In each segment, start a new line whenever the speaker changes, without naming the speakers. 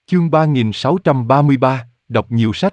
Chương 3633, đọc nhiều sách.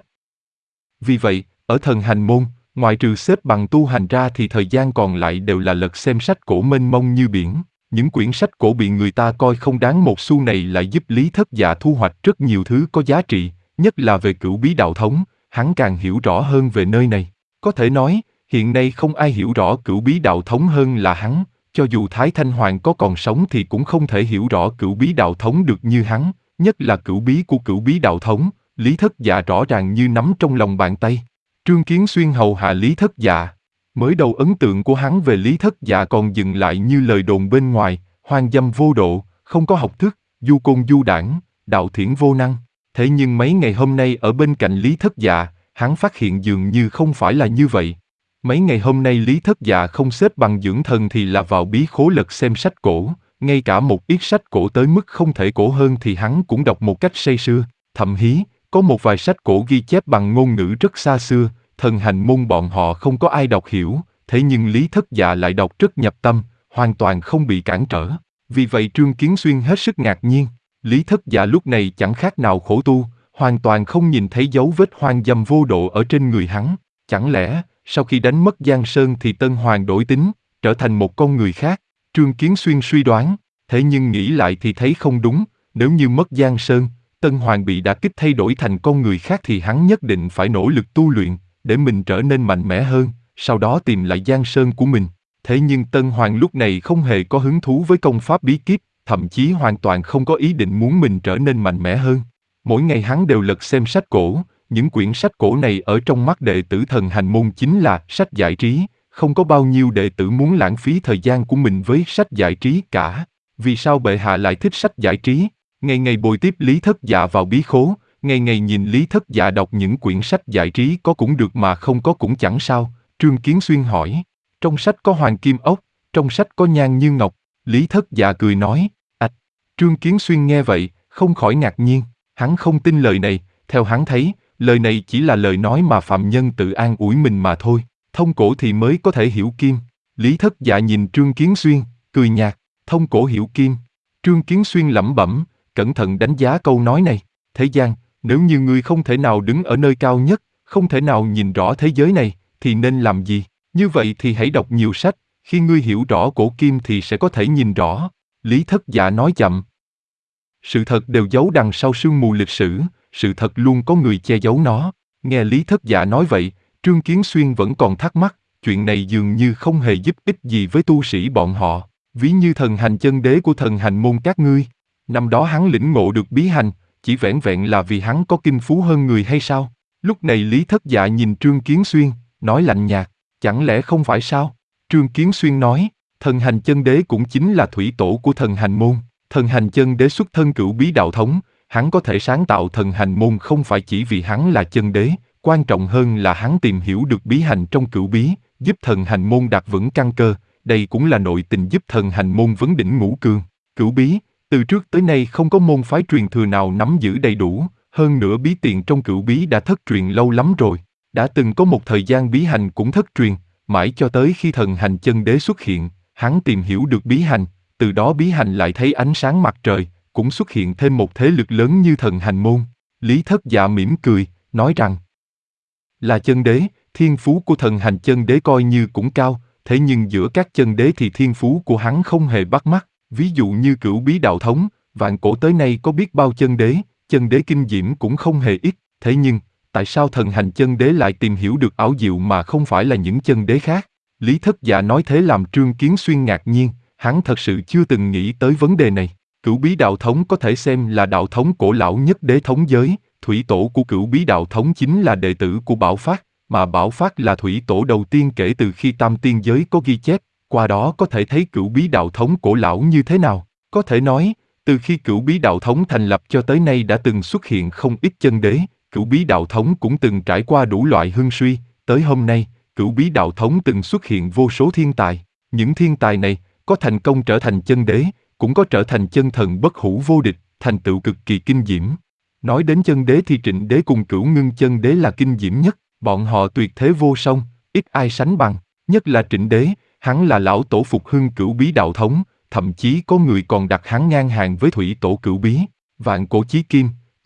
Vì vậy, ở thần hành môn, ngoài trừ xếp bằng tu hành ra thì thời gian còn lại đều là lật xem sách cổ mênh mông như biển. Những quyển sách cổ bị người ta coi không đáng một xu này lại giúp Lý Thất Dạ thu hoạch rất nhiều thứ có giá trị, nhất là về cửu bí đạo thống, hắn càng hiểu rõ hơn về nơi này. Có thể nói, hiện nay không ai hiểu rõ cửu bí đạo thống hơn là hắn, cho dù Thái Thanh Hoàng có còn sống thì cũng không thể hiểu rõ cửu bí đạo thống được như hắn, nhất là cửu bí của cửu bí đạo thống, Lý Thất Dạ rõ ràng như nắm trong lòng bàn tay. Trương Kiến Xuyên hầu hạ Lý Thất Dạ. Mới đầu ấn tượng của hắn về Lý Thất Dạ còn dừng lại như lời đồn bên ngoài, hoang dâm vô độ, không có học thức, du côn du đảng, đạo thiển vô năng. Thế nhưng mấy ngày hôm nay ở bên cạnh Lý Thất Dạ, hắn phát hiện dường như không phải là như vậy. Mấy ngày hôm nay Lý Thất Dạ không xếp bằng dưỡng thần thì là vào bí khố lật xem sách cổ, ngay cả một ít sách cổ tới mức không thể cổ hơn thì hắn cũng đọc một cách say sưa, thậm hí. Có một vài sách cổ ghi chép bằng ngôn ngữ rất xa xưa, thần hành môn bọn họ không có ai đọc hiểu, thế nhưng Lý Thất Dạ lại đọc rất nhập tâm, hoàn toàn không bị cản trở. Vì vậy Trương Kiến Xuyên hết sức ngạc nhiên, Lý Thất Dạ lúc này chẳng khác nào khổ tu, hoàn toàn không nhìn thấy dấu vết hoang dâm vô độ ở trên người hắn. Chẳng lẽ, sau khi đánh mất Giang Sơn thì Tân Hoàng đổi tính, trở thành một con người khác? Trương Kiến Xuyên suy đoán, thế nhưng nghĩ lại thì thấy không đúng, nếu như mất Giang Sơn, Tân Hoàng bị đả kích thay đổi thành con người khác thì hắn nhất định phải nỗ lực tu luyện, để mình trở nên mạnh mẽ hơn, sau đó tìm lại Giang Sơn của mình. Thế nhưng Tân Hoàng lúc này không hề có hứng thú với công pháp bí kíp, thậm chí hoàn toàn không có ý định muốn mình trở nên mạnh mẽ hơn. Mỗi ngày hắn đều lật xem sách cổ, những quyển sách cổ này ở trong mắt đệ tử thần hành môn chính là sách giải trí, không có bao nhiêu đệ tử muốn lãng phí thời gian của mình với sách giải trí cả. Vì sao bệ hạ lại thích sách giải trí? Ngày ngày bồi tiếp Lý Thất Dạ vào bí khố, ngày ngày nhìn Lý Thất Dạ đọc những quyển sách giải trí có cũng được mà không có cũng chẳng sao, Trương Kiến Xuyên hỏi. Trong sách có hoàng kim ốc, trong sách có nhan như ngọc, Lý Thất Dạ cười nói, Trương Kiến Xuyên nghe vậy, không khỏi ngạc nhiên, hắn không tin lời này, theo hắn thấy, lời này chỉ là lời nói mà phạm nhân tự an ủi mình mà thôi, thông cổ thì mới có thể hiểu kim. Lý Thất Dạ nhìn Trương Kiến Xuyên, cười nhạt, thông cổ hiểu kim. Trương Kiến Xuyên lẩm bẩm, cẩn thận đánh giá câu nói này. Thế gian, nếu như ngươi không thể nào đứng ở nơi cao nhất, không thể nào nhìn rõ thế giới này, thì nên làm gì? Như vậy thì hãy đọc nhiều sách, khi ngươi hiểu rõ cổ kim thì sẽ có thể nhìn rõ. Lý Thất Dạ nói chậm. Sự thật đều giấu đằng sau sương mù lịch sử, sự thật luôn có người che giấu nó. Nghe Lý Thất Dạ nói vậy, Trương Kiến Xuyên vẫn còn thắc mắc, chuyện này dường như không hề giúp ích gì với tu sĩ bọn họ. Ví như thần hành chân đế của thần hành môn các ngươi. Năm đó hắn lĩnh ngộ được bí hành, chỉ vẻn vẹn là vì hắn có kinh phú hơn người hay sao? Lúc này Lý Thất Dạ nhìn Trương Kiến Xuyên, nói lạnh nhạt, chẳng lẽ không phải sao? Trương Kiến Xuyên nói, thần hành chân đế cũng chính là thủy tổ của thần hành môn. Thần hành chân đế xuất thân cửu bí đạo thống, hắn có thể sáng tạo thần hành môn không phải chỉ vì hắn là chân đế, quan trọng hơn là hắn tìm hiểu được bí hành trong cửu bí, giúp thần hành môn đặt vững căn cơ, đây cũng là nội tình giúp thần hành môn vấn đỉnh ngũ cương. Cửu bí, từ trước tới nay không có môn phái truyền thừa nào nắm giữ đầy đủ, hơn nữa bí tiền trong cửu bí đã thất truyền lâu lắm rồi. Đã từng có một thời gian bí hành cũng thất truyền, mãi cho tới khi thần hành chân đế xuất hiện, hắn tìm hiểu được bí hành, từ đó bí hành lại thấy ánh sáng mặt trời, cũng xuất hiện thêm một thế lực lớn như thần hành môn. Lý Thất Dạ mỉm cười, nói rằng, là chân đế, thiên phú của thần hành chân đế coi như cũng cao, thế nhưng giữa các chân đế thì thiên phú của hắn không hề bắt mắt. Ví dụ như cửu bí đạo thống, vạn cổ tới nay có biết bao chân đế kinh diễm cũng không hề ít, thế nhưng, tại sao thần hành chân đế lại tìm hiểu được ảo diệu mà không phải là những chân đế khác? Lý Thất Dạ nói thế làm Trương Kiến Xuyên ngạc nhiên, hắn thật sự chưa từng nghĩ tới vấn đề này. Cửu bí đạo thống có thể xem là đạo thống cổ lão nhất đế thống giới, thủy tổ của cửu bí đạo thống chính là đệ tử của Bảo Phát, mà Bảo Phát là thủy tổ đầu tiên kể từ khi tam tiên giới có ghi chép. Qua đó có thể thấy cửu bí đạo thống cổ lão như thế nào. Có thể nói, từ khi cửu bí đạo thống thành lập cho tới nay đã từng xuất hiện không ít chân đế, cửu bí đạo thống cũng từng trải qua đủ loại hưng suy, tới hôm nay, cửu bí đạo thống từng xuất hiện vô số thiên tài. Những thiên tài này, có thành công trở thành chân đế, cũng có trở thành chân thần bất hủ vô địch, thành tựu cực kỳ kinh diễm. Nói đến chân đế thì Trịnh đế cùng Cửu Ngưng chân đế là kinh diễm nhất, bọn họ tuyệt thế vô song, ít ai sánh bằng, nhất là Trịnh đế. Hắn là lão tổ phục hưng cửu bí đạo thống, thậm chí có người còn đặt hắn ngang hàng với thủy tổ cửu bí. Vạn cổ chí kim,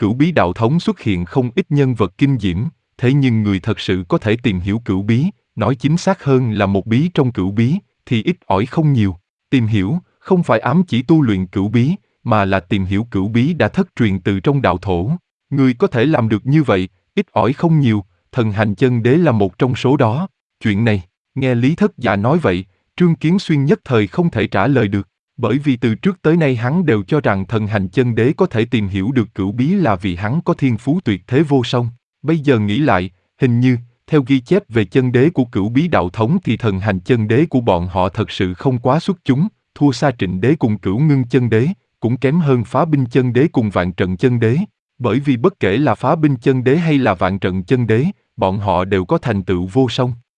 Cửu bí đạo thống xuất hiện không ít nhân vật kinh diễm, thế nhưng người thật sự có thể tìm hiểu cửu bí, nói chính xác hơn là một bí trong cửu bí, thì ít ỏi không nhiều. Tìm hiểu, không phải ám chỉ tu luyện cửu bí, mà là tìm hiểu cửu bí đã thất truyền từ trong đạo thổ. Người có thể làm được như vậy, ít ỏi không nhiều, thần hành chân đế là một trong số đó. Chuyện này, nghe Lý Thất Dạ nói vậy, Trương Kiến Xuyên nhất thời không thể trả lời được, bởi vì từ trước tới nay hắn đều cho rằng thần hành chân đế có thể tìm hiểu được cửu bí là vì hắn có thiên phú tuyệt thế vô song. Bây giờ nghĩ lại, hình như, theo ghi chép về chân đế của cửu bí đạo thống thì thần hành chân đế của bọn họ thật sự không quá xuất chúng, thua xa Trịnh đế cùng Cửu Ngưng chân đế, cũng kém hơn Phá binh chân đế cùng Vạn trận chân đế. Bởi vì bất kể là Phá binh chân đế hay là Vạn trận chân đế, bọn họ đều có thành tựu vô song.